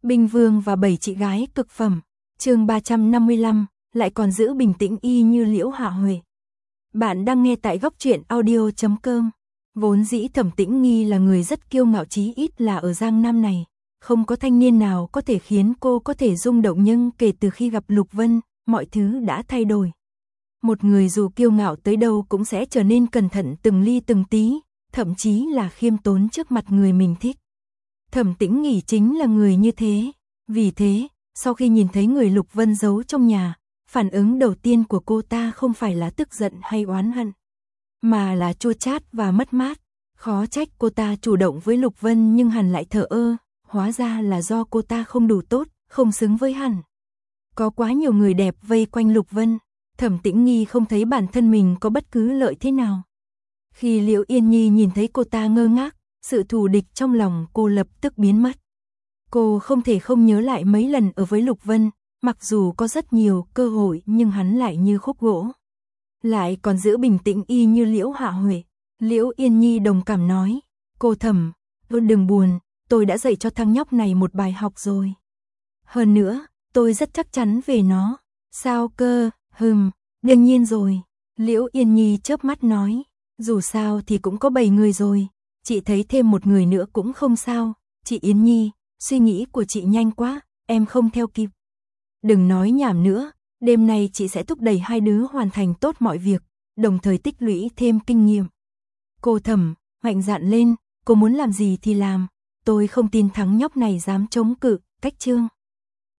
Binh Vương và 7 chị gái cực phẩm. Chương 355, lại còn giữ bình tĩnh y như Liễu Hạ Huệ. Bạn đang nghe tại Góc Truyện Audio.com. Vốn dĩ Thẩm Tĩnh Nghi là người rất kiêu ngạo, chí ít là ở Giang Nam này, không có thanh niên nào có thể khiến cô có thể rung động, nhưng kể từ khi gặp Lục Vân, mọi thứ đã thay đổi. Một người dù kiêu ngạo tới đâu cũng sẽ trở nên cẩn thận từng ly từng tí, thậm chí là khiêm tốn trước mặt người mình thích. Thẩm Tĩnh Nghi chính là người như thế. Vì thế, sau khi nhìn thấy người Lục Vân giấu trong nhà, phản ứng đầu tiên của cô ta không phải là tức giận hay oán hận, mà là chua chát và mất mát. Khó trách cô ta chủ động với Lục Vân nhưng hắn lại thờ ơ, hóa ra là do cô ta không đủ tốt, không xứng với hắn. Có quá nhiều người đẹp vây quanh Lục Vân, Thẩm Tĩnh Nghi không thấy bản thân mình có bất cứ lợi thế nào. Khi Liễu Yên Nhi nhìn thấy cô ta ngơ ngác, sự thù địch trong lòng cô lập tức biến mất. Cô không thể không nhớ lại mấy lần ở với Lục Vân, mặc dù có rất nhiều cơ hội nhưng hắn lại như khúc gỗ. Lại còn giữ bình tĩnh y như Liễu Hạ Huệ. Liễu Yên Nhi đồng cảm nói, cô Thẩm, đừng buồn, tôi đã dạy cho thằng nhóc này một bài học rồi. Hơn nữa, tôi rất chắc chắn về nó. Sao cơ? Đương nhiên rồi. Liễu Yên Nhi chớp mắt nói, dù sao thì cũng có 7 người rồi, chị thấy thêm một người nữa cũng không sao. Chị Yên Nhi, suy nghĩ của chị nhanh quá, em không theo kịp. Đừng nói nhảm nữa, đêm nay chị sẽ thúc đẩy hai đứa hoàn thành tốt mọi việc, đồng thời tích lũy thêm kinh nghiệm. Cô Thẩm, mạnh dạn lên, cô muốn làm gì thì làm, tôi không tin thằng nhóc này dám chống cự. Cách chương